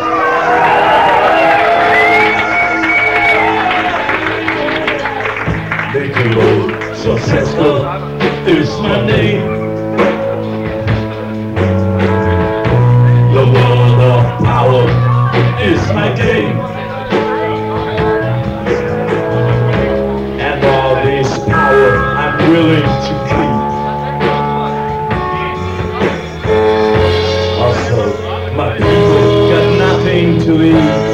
Niccolo Ceausescu is my name. The world of power is my game. And all this power I'm willing to keep. Also, my people got nothing to eat.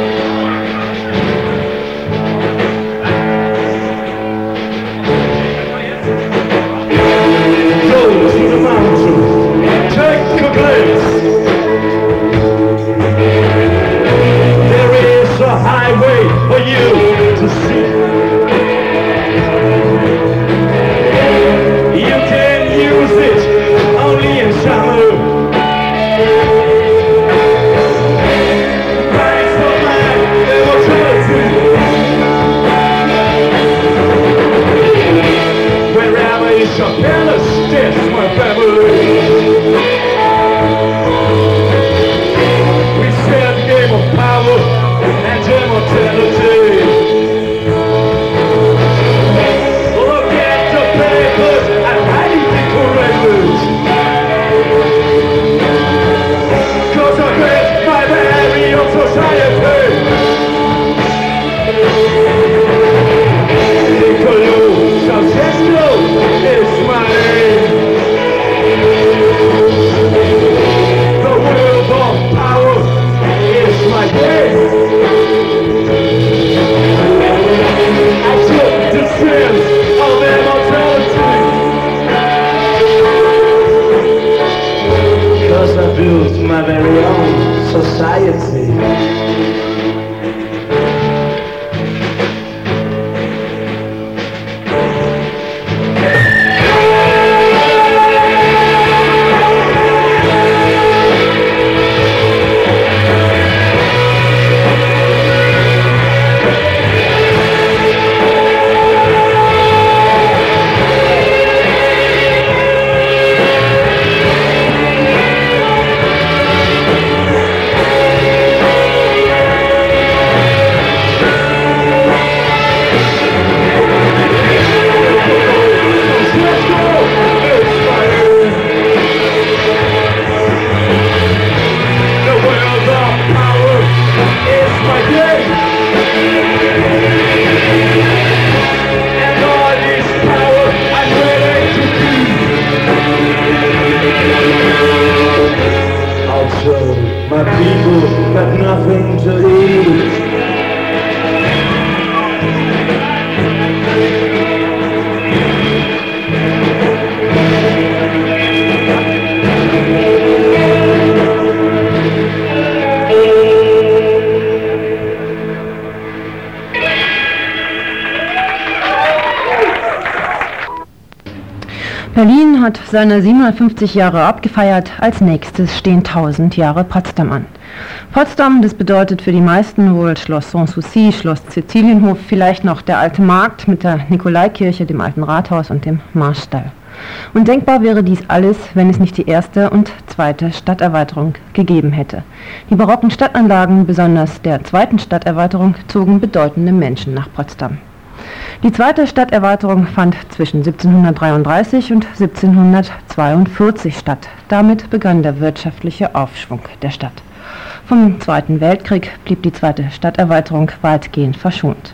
Berlin hat seine siebenhundertfünfzig Jahre abgefeiert, als nächstes stehen tausend Jahre Potsdam an. Potsdam, das bedeutet für die meisten wohl Schloss Sanssouci, Schloss Cäcilienhof, vielleicht noch der alte Markt mit der Nikolaikirche, dem alten Rathaus und dem Marstall. Und denkbar wäre dies alles, wenn es nicht die erste und zweite Stadterweiterung gegeben hätte. Die barocken Stadtanlagen, besonders der zweiten Stadterweiterung, zogen bedeutende Menschen nach Potsdam. Die zweite Stadterweiterung fand zwischen siebzehnhundertdreiunddreißig und siebzehnhundertzweiundvierzig statt. Damit begann der wirtschaftliche Aufschwung der Stadt. Vom Zweiten Weltkrieg blieb die zweite Stadterweiterung weitgehend verschont.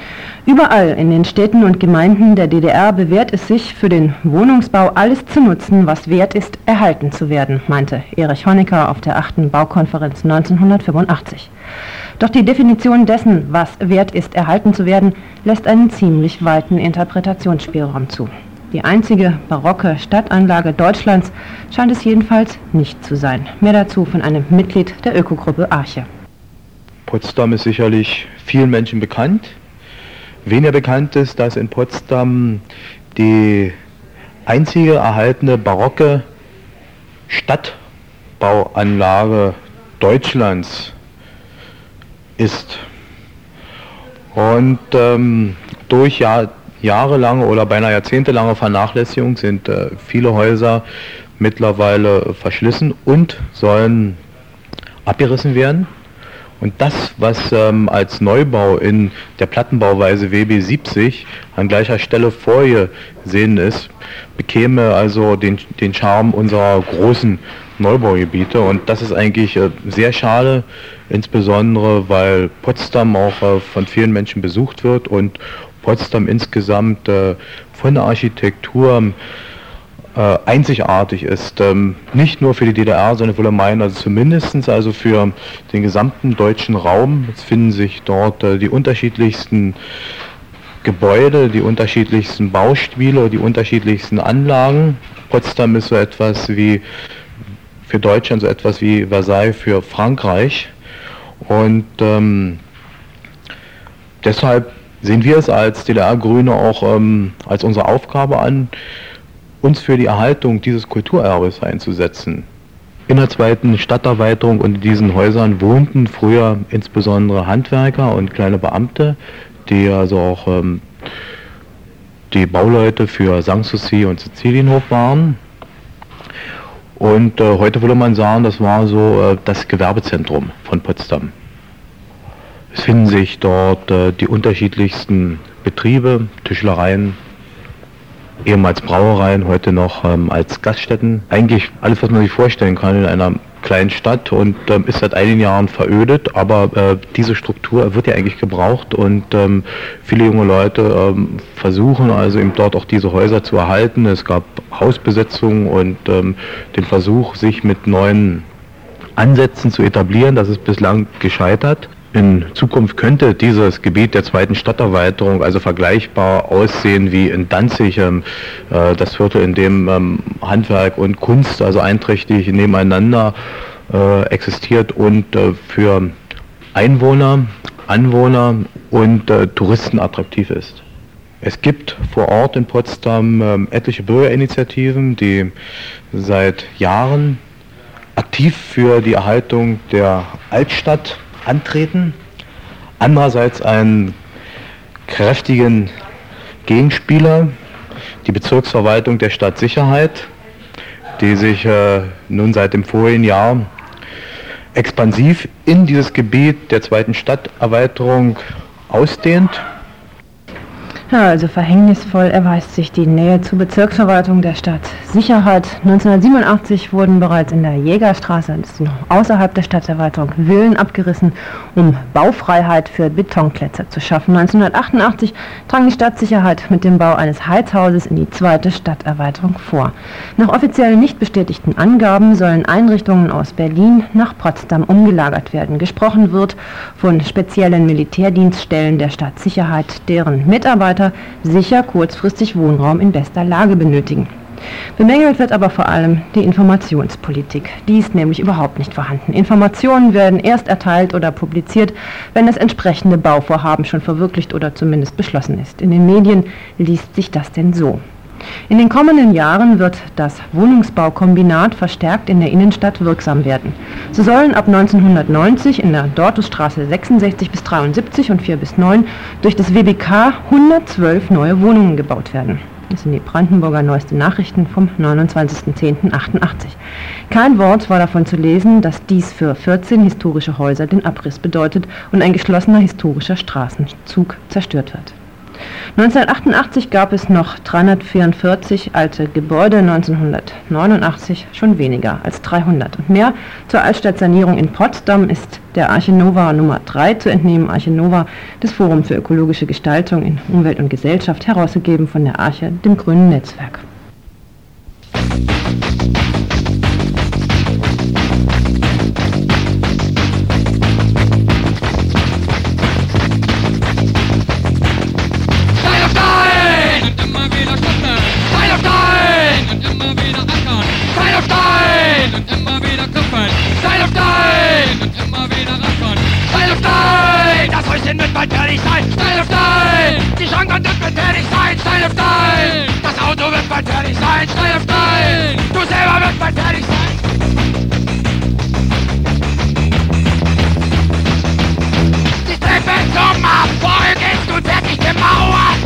Überall in den Städten und Gemeinden der D D R bewährt es sich, für den Wohnungsbau alles zu nutzen, was wert ist, erhalten zu werden, meinte Erich Honecker auf der achten Baukonferenz neunzehnhundertfünfundachtzig. Doch die Definition dessen, was wert ist, erhalten zu werden, lässt einen ziemlich weiten Interpretationsspielraum zu. Die einzige barocke Stadtanlage Deutschlands scheint es jedenfalls nicht zu sein. Mehr dazu von einem Mitglied der Ökogruppe Arche. Potsdam ist sicherlich vielen Menschen bekannt. Weniger bekannt ist, dass in Potsdam die einzige erhaltene barocke Stadtbauanlage Deutschlands ist. Und ähm, durch Jahr, jahrelange oder beinahe jahrzehntelange Vernachlässigung sind äh, viele Häuser mittlerweile verschlissen und sollen abgerissen werden. Und das, was ähm, als Neubau in der Plattenbauweise W B siebzig an gleicher Stelle vorgesehen ist, bekäme also den, den Charme unserer großen Neubaugebiete. Und das ist eigentlich äh, sehr schade, insbesondere weil Potsdam auch äh, von vielen Menschen besucht wird und Potsdam insgesamt äh, von der Architektur Äh, einzigartig ist, ähm, nicht nur für die D D R, sondern wohl meinen, also zumindest also für den gesamten deutschen Raum. Es finden sich dort äh, die unterschiedlichsten Gebäude, die unterschiedlichsten Baustile, die unterschiedlichsten Anlagen. Potsdam ist so etwas wie für Deutschland so etwas wie Versailles für Frankreich und ähm, deshalb sehen wir es als D D R-Grüne auch ähm, als unsere Aufgabe an, uns für die Erhaltung dieses Kulturerbes einzusetzen. In der zweiten Stadterweiterung und in diesen Häusern wohnten früher insbesondere Handwerker und kleine Beamte, die also auch ähm, die Bauleute für Sanssouci und Sizilienhof waren. Und äh, heute würde man sagen, das war so äh, das Gewerbezentrum von Potsdam. Es finden sich dort äh, die unterschiedlichsten Betriebe, Tischlereien, ehemals Brauereien, heute noch ähm, als Gaststätten. Eigentlich alles, was man sich vorstellen kann in einer kleinen Stadt und ähm, ist seit einigen Jahren verödet, aber äh, diese Struktur wird ja eigentlich gebraucht und ähm, viele junge Leute ähm, versuchen also eben dort auch diese Häuser zu erhalten. Es gab Hausbesetzungen und ähm, den Versuch, sich mit neuen Ansätzen zu etablieren. Das ist bislang gescheitert. In Zukunft könnte dieses Gebiet der zweiten Stadterweiterung also vergleichbar aussehen wie in Danzig, ähm, äh, das Viertel, in dem ähm, Handwerk und Kunst also einträchtig nebeneinander äh, existiert und äh, für Einwohner, Anwohner und äh, Touristen attraktiv ist. Es gibt vor Ort in Potsdam äh, etliche Bürgerinitiativen, die seit Jahren aktiv für die Erhaltung der Altstadt antreten, andererseits einen kräftigen Gegenspieler, die Bezirksverwaltung der Stadtsicherheit, die sich äh, nun seit dem vorigen Jahr expansiv in dieses Gebiet der zweiten Stadterweiterung ausdehnt. Ja, also verhängnisvoll erweist sich die Nähe zur Bezirksverwaltung der Stadt Sicherheit. neunzehnhundertsiebenundachtzig wurden bereits in der Jägerstraße, das ist noch außerhalb der Stadterweiterung, Villen abgerissen, um Baufreiheit für Betonklötze zu schaffen. neunzehnhundertachtundachtzig drang die Stadtsicherheit mit dem Bau eines Heizhauses in die zweite Stadterweiterung vor. Nach offiziell nicht bestätigten Angaben sollen Einrichtungen aus Berlin nach Potsdam umgelagert werden. Gesprochen wird von speziellen Militärdienststellen der Stadtsicherheit, deren Mitarbeiter sicher kurzfristig Wohnraum in bester Lage benötigen. Bemängelt wird aber vor allem die Informationspolitik. Die ist nämlich überhaupt nicht vorhanden. Informationen werden erst erteilt oder publiziert, wenn das entsprechende Bauvorhaben schon verwirklicht oder zumindest beschlossen ist. In den Medien liest sich das denn so. In den kommenden Jahren wird das Wohnungsbaukombinat verstärkt in der Innenstadt wirksam werden. So sollen ab neunzehnhundertneunzig in der Dortusstraße sechsundsechzig bis dreiundsiebzig und vier bis neun durch das W B K hundertzwölf neue Wohnungen gebaut werden. Das sind die Brandenburger Neueste Nachrichten vom neunundzwanzigsten zehnten achtundachtzig. Kein Wort war davon zu lesen, dass dies für vierzehn historische Häuser den Abriss bedeutet und ein geschlossener historischer Straßenzug zerstört wird. neunzehnhundertachtundachtzig gab es noch dreihundertvierundvierzig alte Gebäude, neunzehnhundertneunundachtzig schon weniger als dreihundert. Und mehr zur Altstadtsanierung in Potsdam ist der Arche Nova Nummer drei zu entnehmen. Arche Nova, das Forum für ökologische Gestaltung in Umwelt und Gesellschaft, herausgegeben von der Arche, dem Grünen Netzwerk. Wird bald fertig sein, Steil auf Stein! Die Schrankwand wird bald fertig sein, Steil auf Stein! Das Auto wird bald fertig sein, Steil auf Stein! Du selber wirst bald fertig sein! Die Treppe zum Erfolg ist nun fertig gemauert!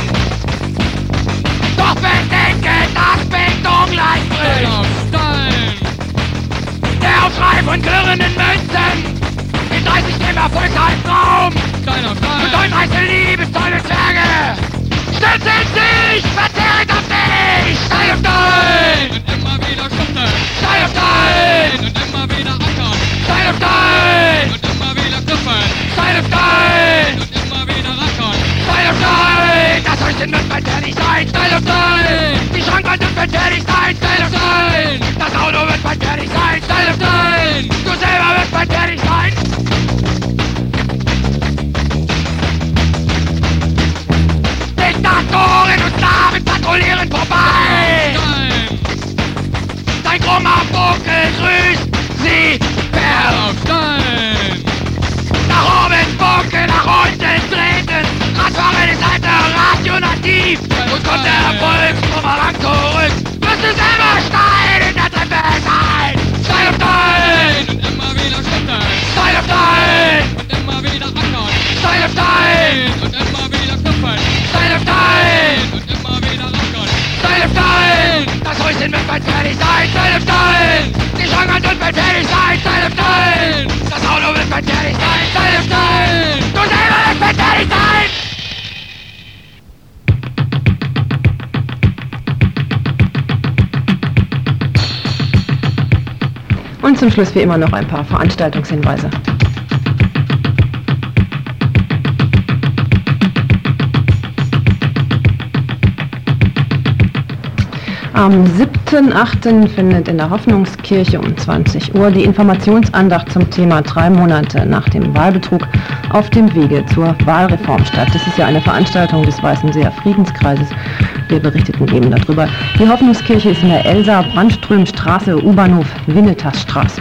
Doch bedenke, dass Beton leicht bricht! Steil auf Stein! Der Aufschrei von klirrenden Münzen! In dreißig dem Erfolgshaltraum! Stein auf Stein! Und neununddreißig liebestolle Zwerge! Stützen sich! Verzerrt auf dich! Stein auf Stein! Und immer wieder Kunden! Stein auf Stein! Und immer wieder Ackern! Stein auf Stein! Und immer wieder Kuppen! Stein auf Stein! Und immer wieder Rackern! Stein auf Stein! Das Häuschen wird bald fertig sein! Stein auf Stein! Die Schrankwand wird bald fertig sein! Stein auf Stein! Das Auto wird bald fertig sein! Stein auf Stein! Du selber wirst bald fertig sein! Diktatoren und Sklaven patrouillieren vorbei! Dein krummer Buckel grüßt sie Stein! Nach oben buckeln, nach unten treten! Radfahren ist alternativ! Und kommt der Erfolgsbumerang zurück! Wirst du selber Stein in der Treppe sein! Stein auf Stein! Und immer wieder Schütten! Stein auf Stein! Und immer wieder Ackern! Stein auf Stein! Und immer wieder Kuppen! Stein auf Stein! Und immer wieder Rackern! Stein auf Stein! Das Häuschen wird bald fertig sein! Stein auf Stein! Die Schrankwand wird bald fertig sein! Stein auf Stein! Das Auto wird bald fertig sein! Stein auf Stein! Du selber wirst bald fertig sein! Und zum Schluss wie immer noch ein paar Veranstaltungshinweise. Am siebten achten findet in der Hoffnungskirche um zwanzig Uhr die Informationsandacht zum Thema drei Monate nach dem Wahlbetrug auf dem Wege zur Wahlreform statt. Das ist ja eine Veranstaltung des Weißenseer Friedenskreises. Wir berichteten eben darüber. Die Hoffnungskirche ist in der Elsa-Brandström-Straße, U-Bahnhof Winnetasstraße.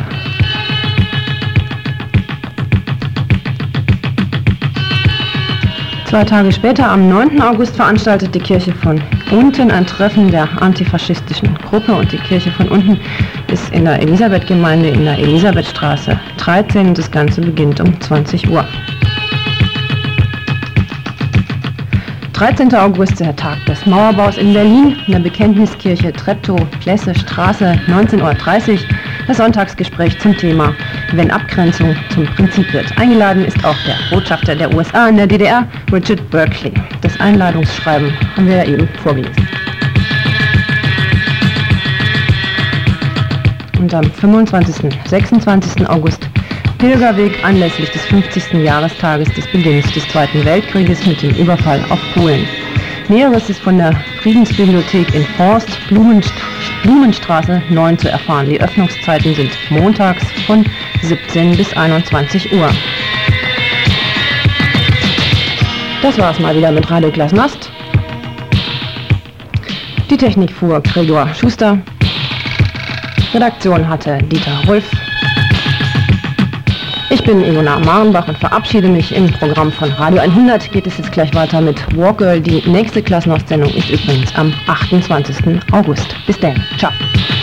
Zwei Tage später, am neunten August, veranstaltet die Kirche von unten ein Treffen der antifaschistischen Gruppe und die Kirche von unten ist in der Elisabethgemeinde in der Elisabethstraße dreizehn und das Ganze beginnt um zwanzig Uhr. dreizehnten August, der Tag des Mauerbaus in Berlin, in der Bekenntniskirche Treptow-Plesse Straße, neunzehn Uhr dreißig, das Sonntagsgespräch zum Thema, wenn Abgrenzung zum Prinzip wird. Eingeladen ist auch der Botschafter der U S A in der D D R, Richard Berkeley. Das Einladungsschreiben haben wir ja eben vorgelesen. Und am fünfundzwanzigsten und sechsundzwanzigsten August Pilgerweg anlässlich des fünfzigsten Jahrestages des Beginns des Zweiten Weltkrieges mit dem Überfall auf Polen. Näheres ist von der Friedensbibliothek in Forst, Blumenst- Blumenstraße neun zu erfahren. Die Öffnungszeiten sind montags von siebzehn bis einundzwanzig Uhr. Das war's mal wieder mit Radio Glasnost. Die Technik fuhr Gregor Schuster. Redaktion hatte Dieter Rulf. Ich bin Ilona Marenbach und verabschiede mich. Im Programm von Radio hundert geht es jetzt gleich weiter mit Wargirl. Die nächste Glasnost-Sendung ist übrigens am achtundzwanzigsten August. Bis dann. Ciao.